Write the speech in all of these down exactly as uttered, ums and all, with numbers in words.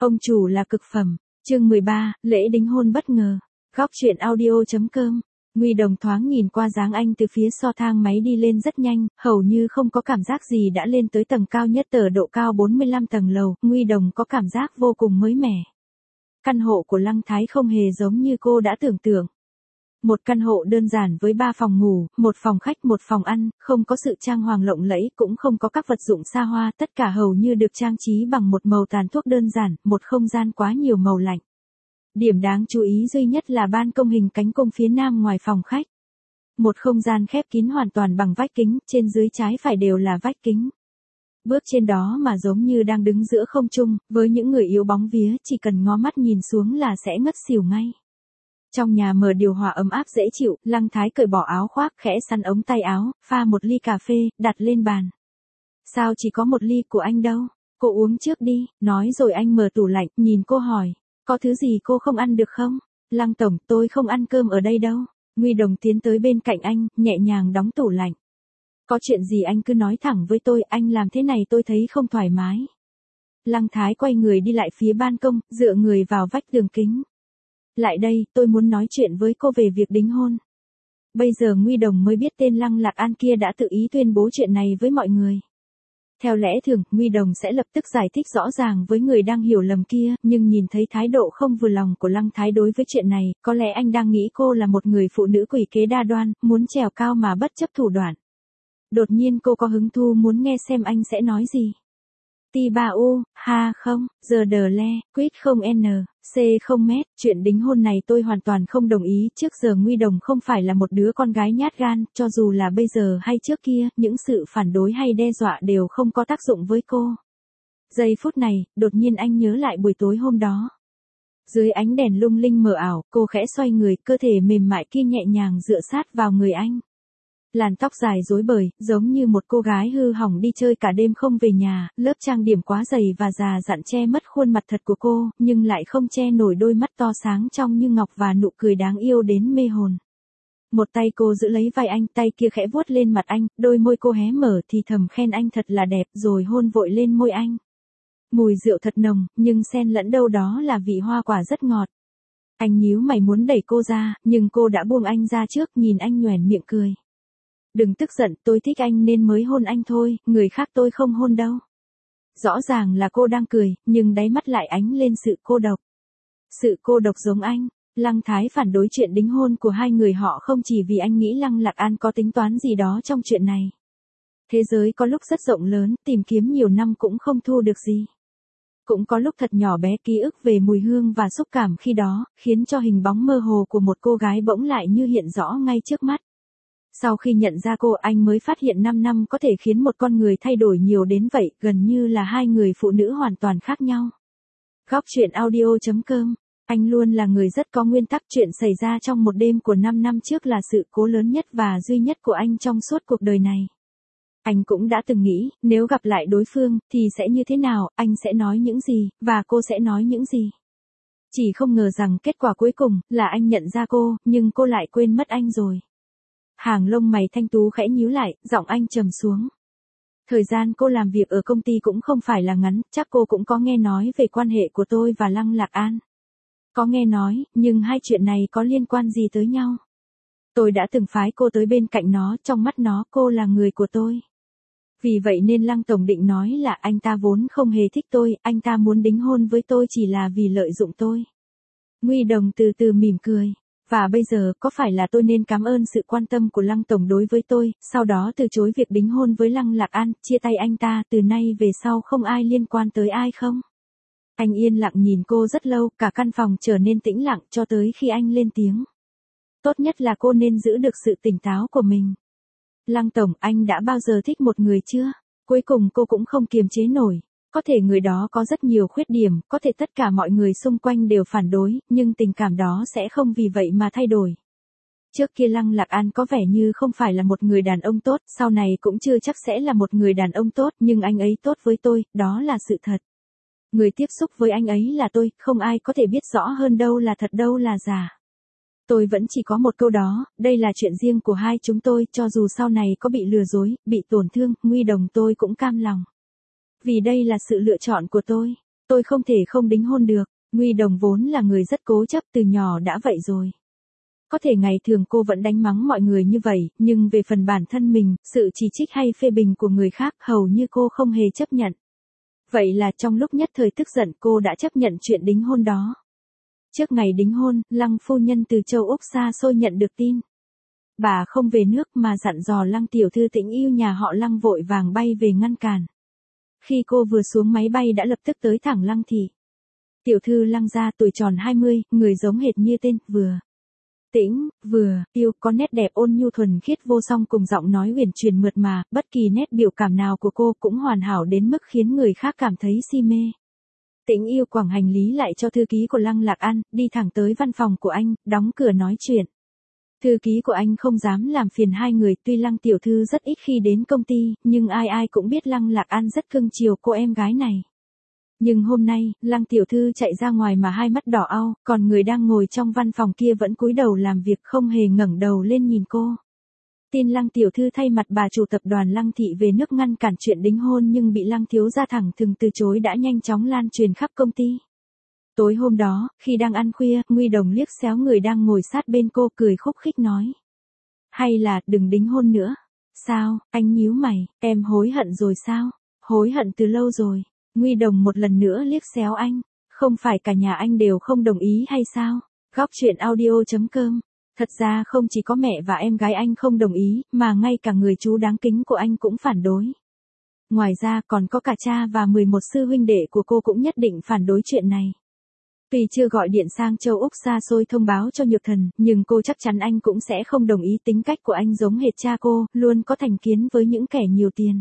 Ông chủ là cực phẩm. Chương mười ba, lễ đính hôn bất ngờ. Góc truyện audio chấm com. Nguy Đồng thoáng nhìn qua dáng anh từ phía so thang máy đi lên rất nhanh, hầu như không có cảm giác gì đã lên tới tầng cao nhất ở độ cao bốn mươi lăm tầng lầu, Nguy Đồng có cảm giác vô cùng mới mẻ. Căn hộ của Lăng Thái không hề giống như cô đã tưởng tượng. Một căn hộ đơn giản với ba phòng ngủ, một phòng khách, một phòng ăn, không có sự trang hoàng lộng lẫy, cũng không có các vật dụng xa hoa, tất cả hầu như được trang trí bằng một màu tàn thuốc đơn giản, một không gian quá nhiều màu lạnh. Điểm đáng chú ý duy nhất là ban công hình cánh cung phía nam ngoài phòng khách. Một không gian khép kín hoàn toàn bằng vách kính, trên dưới trái phải đều là vách kính. Bước trên đó mà giống như đang đứng giữa không trung, với những người yếu bóng vía, chỉ cần ngó mắt nhìn xuống là sẽ ngất xỉu ngay. Trong nhà mở điều hòa ấm áp dễ chịu, Lăng Thái cởi bỏ áo khoác, khẽ sắn ống tay áo, pha một ly cà phê, đặt lên bàn. Sao chỉ có một ly của anh đâu? Cô uống trước đi, nói rồi anh mở tủ lạnh, nhìn cô hỏi. Có thứ gì cô không ăn được không? Lăng tổng, tôi không ăn cơm ở đây đâu. Nguy Đồng tiến tới bên cạnh anh, nhẹ nhàng đóng tủ lạnh. Có chuyện gì anh cứ nói thẳng với tôi, anh làm thế này tôi thấy không thoải mái. Lăng Thái quay người đi lại phía ban công, dựa người vào vách tường kính. Lại đây, tôi muốn nói chuyện với cô về việc đính hôn. Bây giờ Nguy Đồng mới biết tên Lăng Lạc An kia đã tự ý tuyên bố chuyện này với mọi người. Theo lẽ thường, Nguy Đồng sẽ lập tức giải thích rõ ràng với người đang hiểu lầm kia, nhưng nhìn thấy thái độ không vừa lòng của Lăng Thái đối với chuyện này, có lẽ anh đang nghĩ cô là một người phụ nữ quỷ kế đa đoan, muốn trèo cao mà bất chấp thủ đoạn. Đột nhiên cô có hứng thú muốn nghe xem anh sẽ nói gì. Ti ba u, ha không, giờ đờ le, quýt không n, c không mét, chuyện đính hôn này tôi hoàn toàn không đồng ý, trước giờ Nguy Đồng không phải là một đứa con gái nhát gan, cho dù là bây giờ hay trước kia, những sự phản đối hay đe dọa đều không có tác dụng với cô. Giây phút này, đột nhiên anh nhớ lại buổi tối hôm đó. Dưới ánh đèn lung linh mờ ảo, cô khẽ xoay người, cơ thể mềm mại kia nhẹ nhàng dựa sát vào người anh. Làn tóc dài rối bời, giống như một cô gái hư hỏng đi chơi cả đêm không về nhà, lớp trang điểm quá dày và già dặn che mất khuôn mặt thật của cô, nhưng lại không che nổi đôi mắt to sáng trong như ngọc và nụ cười đáng yêu đến mê hồn. Một tay cô giữ lấy vai anh, tay kia khẽ vuốt lên mặt anh, đôi môi cô hé mở thì thầm khen anh thật là đẹp rồi hôn vội lên môi anh. Mùi rượu thật nồng, nhưng xen lẫn đâu đó là vị hoa quả rất ngọt. Anh nhíu mày muốn đẩy cô ra, nhưng cô đã buông anh ra trước, nhìn anh nhoẻn miệng cười. Đừng tức giận, tôi thích anh nên mới hôn anh thôi, người khác tôi không hôn đâu. Rõ ràng là cô đang cười, nhưng đáy mắt lại ánh lên sự cô độc. Sự cô độc giống anh. Lăng Thái phản đối chuyện đính hôn của hai người họ không chỉ vì anh nghĩ Lăng Lạc An có tính toán gì đó trong chuyện này. Thế giới có lúc rất rộng lớn, tìm kiếm nhiều năm cũng không thu được gì. Cũng có lúc thật nhỏ bé, ký ức về mùi hương và xúc cảm khi đó, khiến cho hình bóng mơ hồ của một cô gái bỗng lại như hiện rõ ngay trước mắt. Sau khi nhận ra cô, anh mới phát hiện năm năm có thể khiến một con người thay đổi nhiều đến vậy, gần như là hai người phụ nữ hoàn toàn khác nhau. Góc truyện audio chấm com. Anh luôn là người rất có nguyên tắc, chuyện xảy ra trong một đêm của năm năm trước là sự cố lớn nhất và duy nhất của anh trong suốt cuộc đời này. Anh cũng đã từng nghĩ, nếu gặp lại đối phương, thì sẽ như thế nào, anh sẽ nói những gì, và cô sẽ nói những gì. Chỉ không ngờ rằng kết quả cuối cùng, là anh nhận ra cô, nhưng cô lại quên mất anh rồi. Hàng lông mày thanh tú khẽ nhíu lại, giọng anh trầm xuống. Thời gian cô làm việc ở công ty cũng không phải là ngắn, chắc cô cũng có nghe nói về quan hệ của tôi và Lăng Lạc An. Có nghe nói, nhưng hai chuyện này có liên quan gì tới nhau? Tôi đã từng phái cô tới bên cạnh nó, trong mắt nó cô là người của tôi. Vì vậy nên Lăng Tổng định nói là anh ta vốn không hề thích tôi, anh ta muốn đính hôn với tôi chỉ là vì lợi dụng tôi. Nguy Đồng từ từ mỉm cười. Và bây giờ, có phải là tôi nên cảm ơn sự quan tâm của Lăng Tổng đối với tôi, sau đó từ chối việc đính hôn với Lăng Lạc An, chia tay anh ta, từ nay về sau không ai liên quan tới ai không? Anh yên lặng nhìn cô rất lâu, cả căn phòng trở nên tĩnh lặng cho tới khi anh lên tiếng. Tốt nhất là cô nên giữ được sự tỉnh táo của mình. Lăng Tổng, anh đã bao giờ thích một người chưa? Cuối cùng cô cũng không kiềm chế nổi. Có thể người đó có rất nhiều khuyết điểm, có thể tất cả mọi người xung quanh đều phản đối, nhưng tình cảm đó sẽ không vì vậy mà thay đổi. Trước kia Lăng Lạc An có vẻ như không phải là một người đàn ông tốt, sau này cũng chưa chắc sẽ là một người đàn ông tốt, nhưng anh ấy tốt với tôi, đó là sự thật. Người tiếp xúc với anh ấy là tôi, không ai có thể biết rõ hơn đâu là thật đâu là giả. Tôi vẫn chỉ có một câu đó, đây là chuyện riêng của hai chúng tôi, cho dù sau này có bị lừa dối, bị tổn thương, Nguy Đồng tôi cũng cam lòng. Vì đây là sự lựa chọn của tôi. Tôi không thể không đính hôn được. Nguy Đồng vốn là người rất cố chấp, từ nhỏ đã vậy rồi. Có thể ngày thường cô vẫn đánh mắng mọi người như vậy, nhưng về phần bản thân mình, sự chỉ trích hay phê bình của người khác hầu như cô không hề chấp nhận. Vậy là trong lúc nhất thời tức giận cô đã chấp nhận chuyện đính hôn đó. Trước ngày đính hôn, Lăng phu nhân từ châu Úc xa xôi nhận được tin. Bà không về nước mà dặn dò Lăng tiểu thư Tĩnh yêu nhà họ Lăng vội vàng bay về ngăn cản. Khi cô vừa xuống máy bay đã lập tức tới thẳng Lăng thị. Tiểu thư Lăng gia tuổi tròn hai mươi, người giống hệt như tên, vừa Tĩnh, vừa yêu, có nét đẹp ôn nhu thuần khiết vô song cùng giọng nói uyển chuyển mượt mà, bất kỳ nét biểu cảm nào của cô cũng hoàn hảo đến mức khiến người khác cảm thấy si mê. Tĩnh yêu quẳng hành lý lại cho thư ký của Lăng Lạc An, đi thẳng tới văn phòng của anh, đóng cửa nói chuyện. Thư ký của anh không dám làm phiền hai người, tuy Lăng tiểu thư rất ít khi đến công ty, nhưng ai ai cũng biết Lăng Lạc An rất cưng chiều cô em gái này. Nhưng hôm nay, Lăng tiểu thư chạy ra ngoài mà hai mắt đỏ au, còn người đang ngồi trong văn phòng kia vẫn cúi đầu làm việc không hề ngẩng đầu lên nhìn cô. Tin Lăng tiểu thư thay mặt bà chủ tập đoàn Lăng thị về nước ngăn cản chuyện đính hôn nhưng bị Lăng thiếu gia thẳng thừng từ chối đã nhanh chóng lan truyền khắp công ty. Tối hôm đó, khi đang ăn khuya, Nguy Đồng liếc xéo người đang ngồi sát bên cô cười khúc khích nói. Hay là, đừng đính hôn nữa. Sao, anh nhíu mày, em hối hận rồi sao? Hối hận từ lâu rồi. Nguy Đồng một lần nữa liếc xéo anh. Không phải cả nhà anh đều không đồng ý hay sao? Góc chuyện audio chấm com. Thật ra không chỉ có mẹ và em gái anh không đồng ý, mà ngay cả người chú đáng kính của anh cũng phản đối. Ngoài ra còn có cả cha và mười một sư huynh đệ của cô cũng nhất định phản đối chuyện này. Tuy chưa gọi điện sang châu Úc xa xôi thông báo cho Nhược Thần, nhưng cô chắc chắn anh cũng sẽ không đồng ý, tính cách của anh giống hệt cha cô, luôn có thành kiến với những kẻ nhiều tiền.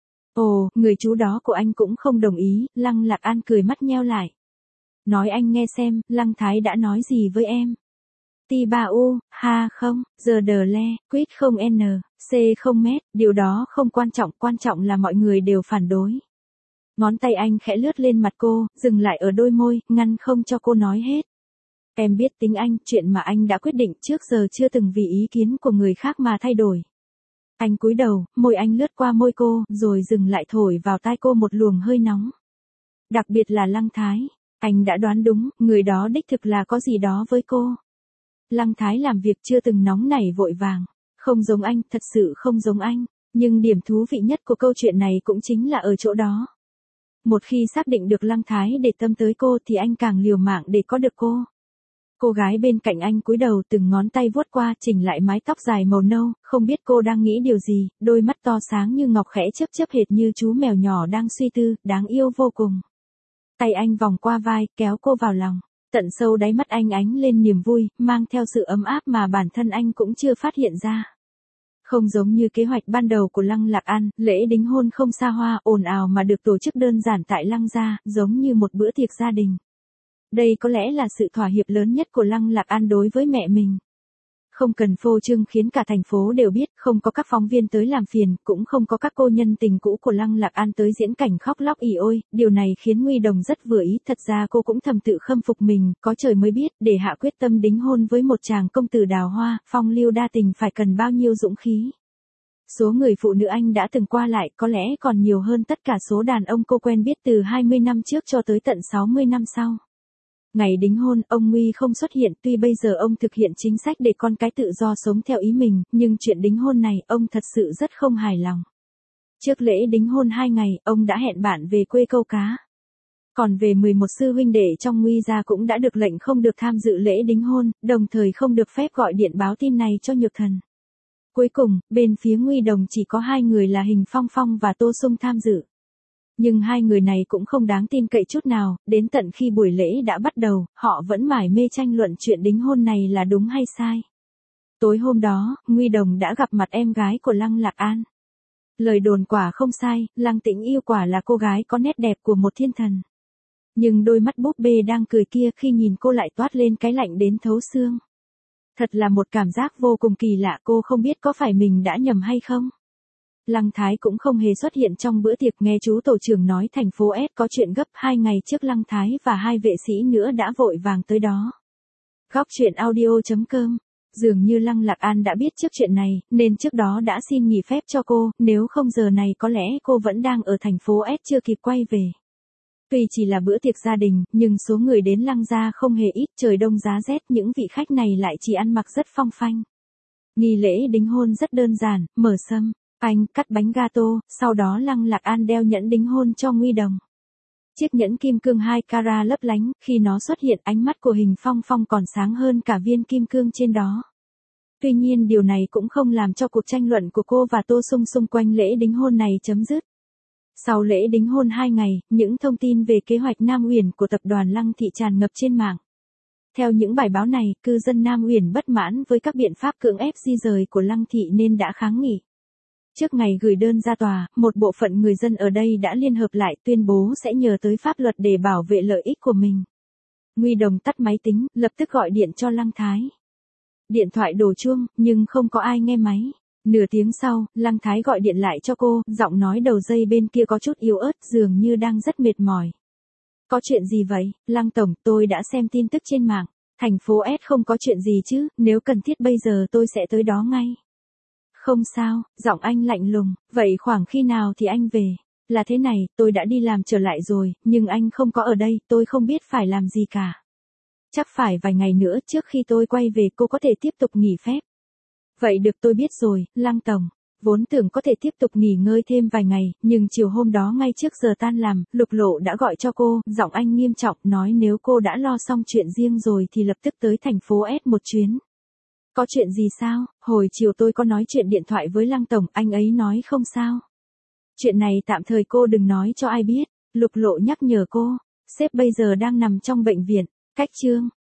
Ồ, người chú đó của anh cũng không đồng ý, Lăng Lạc An cười mắt nheo lại. Nói anh nghe xem, Lăng Thái đã nói gì với em? Ti ba u, ha không, giờ đờ le, quýt không n, c không mét, điều đó không quan trọng, quan trọng là mọi người đều phản đối. Ngón tay anh khẽ lướt lên mặt cô, dừng lại ở đôi môi, ngăn không cho cô nói hết. Em biết tính anh, chuyện mà anh đã quyết định trước giờ chưa từng vì ý kiến của người khác mà thay đổi. Anh cúi đầu, môi anh lướt qua môi cô, rồi dừng lại thổi vào tai cô một luồng hơi nóng. Đặc biệt là Lăng Thái, anh đã đoán đúng, người đó đích thực là có gì đó với cô. Lăng Thái làm việc chưa từng nóng nảy vội vàng, không giống anh, thật sự không giống anh, nhưng điểm thú vị nhất của câu chuyện này cũng chính là ở chỗ đó. Một khi xác định được Lăng Thái để tâm tới cô thì anh càng liều mạng để có được cô. Cô gái bên cạnh anh cúi đầu từng ngón tay vuốt qua chỉnh lại mái tóc dài màu nâu, không biết cô đang nghĩ điều gì, đôi mắt to sáng như ngọc khẽ chớp chớp hệt như chú mèo nhỏ đang suy tư, đáng yêu vô cùng. Tay anh vòng qua vai, kéo cô vào lòng, tận sâu đáy mắt anh ánh lên niềm vui, mang theo sự ấm áp mà bản thân anh cũng chưa phát hiện ra. Không giống như kế hoạch ban đầu của Lăng Lạc An, lễ đính hôn không xa hoa, ồn ào mà được tổ chức đơn giản tại Lăng gia, giống như một bữa tiệc gia đình. Đây có lẽ là sự thỏa hiệp lớn nhất của Lăng Lạc An đối với mẹ mình. Không cần phô trương khiến cả thành phố đều biết, không có các phóng viên tới làm phiền, cũng không có các cô nhân tình cũ của Lăng Lạc An tới diễn cảnh khóc lóc ỉ ôi, điều này khiến Nguy Đồng rất vừa ý, thật ra cô cũng thầm tự khâm phục mình, có trời mới biết, để hạ quyết tâm đính hôn với một chàng công tử đào hoa, phong lưu đa tình phải cần bao nhiêu dũng khí. Số người phụ nữ anh đã từng qua lại có lẽ còn nhiều hơn tất cả số đàn ông cô quen biết từ hai mươi năm trước cho tới tận sáu mươi năm sau. Ngày đính hôn, ông Nguy không xuất hiện, tuy bây giờ ông thực hiện chính sách để con cái tự do sống theo ý mình, nhưng chuyện đính hôn này, ông thật sự rất không hài lòng. Trước lễ đính hôn hai ngày, ông đã hẹn bạn về quê câu cá. Còn về mười một sư huynh đệ trong Nguy gia cũng đã được lệnh không được tham dự lễ đính hôn, đồng thời không được phép gọi điện báo tin này cho Nhược Thần. Cuối cùng, bên phía Nguy Đồng chỉ có hai người là Hình Phong Phong và Tô Sung tham dự. Nhưng hai người này cũng không đáng tin cậy chút nào, đến tận khi buổi lễ đã bắt đầu, họ vẫn mải mê tranh luận chuyện đính hôn này là đúng hay sai. Tối hôm đó, Nguy Đồng đã gặp mặt em gái của Lăng Lạc An. Lời đồn quả không sai, Lăng Tĩnh yêu quả là cô gái có nét đẹp của một thiên thần. Nhưng đôi mắt búp bê đang cười kia khi nhìn cô lại toát lên cái lạnh đến thấu xương. Thật là một cảm giác vô cùng kỳ lạ, cô không biết có phải mình đã nhầm hay không. Lăng Thái cũng không hề xuất hiện trong bữa tiệc, nghe chú tổ trưởng nói thành phố S có chuyện gấp, hai ngày trước Lăng Thái và hai vệ sĩ nữa đã vội vàng tới đó. Góc chuyện audio chấm com. Dường như Lăng Lạc An đã biết trước chuyện này, nên trước đó đã xin nghỉ phép cho cô, nếu không giờ này có lẽ cô vẫn đang ở thành phố S chưa kịp quay về. Tuy chỉ là bữa tiệc gia đình, nhưng số người đến Lăng gia không hề ít, trời đông giá rét, những vị khách này lại chỉ ăn mặc rất phong phanh. Nghi lễ đính hôn rất đơn giản, mở sâm, anh cắt bánh gato, sau đó Lăng Lạc An đeo nhẫn đính hôn cho Nguy Đồng. Chiếc nhẫn kim cương hai carat lấp lánh, khi nó xuất hiện ánh mắt của Hình Phong Phong còn sáng hơn cả viên kim cương trên đó. Tuy nhiên điều này cũng không làm cho cuộc tranh luận của cô và Tô Sung xung quanh lễ đính hôn này chấm dứt. Sau lễ đính hôn hai ngày, những thông tin về kế hoạch Nam Uyển của tập đoàn Lăng Thị tràn ngập trên mạng. Theo những bài báo này, cư dân Nam Uyển bất mãn với các biện pháp cưỡng ép di rời của Lăng Thị nên đã kháng nghị. Trước ngày gửi đơn ra tòa, một bộ phận người dân ở đây đã liên hợp lại tuyên bố sẽ nhờ tới pháp luật để bảo vệ lợi ích của mình. Nguy Đồng tắt máy tính, lập tức gọi điện cho Lăng Thái. Điện thoại đổ chuông, nhưng không có ai nghe máy. Nửa tiếng sau, Lăng Thái gọi điện lại cho cô, giọng nói đầu dây bên kia có chút yếu ớt, dường như đang rất mệt mỏi. Có chuyện gì vậy, Lăng Tổng, tôi đã xem tin tức trên mạng. Thành phố S không có chuyện gì chứ, nếu cần thiết bây giờ tôi sẽ tới đó ngay. Không sao, giọng anh lạnh lùng, vậy khoảng khi nào thì anh về? Là thế này, tôi đã đi làm trở lại rồi, nhưng anh không có ở đây, tôi không biết phải làm gì cả. Chắc phải vài ngày nữa trước khi tôi quay về cô có thể tiếp tục nghỉ phép. Vậy được, tôi biết rồi, Lăng Tổng. Vốn tưởng có thể tiếp tục nghỉ ngơi thêm vài ngày, nhưng chiều hôm đó ngay trước giờ tan làm, Lục Lộ đã gọi cho cô, giọng anh nghiêm trọng, nói nếu cô đã lo xong chuyện riêng rồi thì lập tức tới thành phố S một chuyến. Có chuyện gì sao? Hồi chiều tôi có nói chuyện điện thoại với Lăng Tổng, anh ấy nói không sao. Chuyện này tạm thời cô đừng nói cho ai biết, Lục Lộ nhắc nhở cô. Sếp bây giờ đang nằm trong bệnh viện. Cách chương.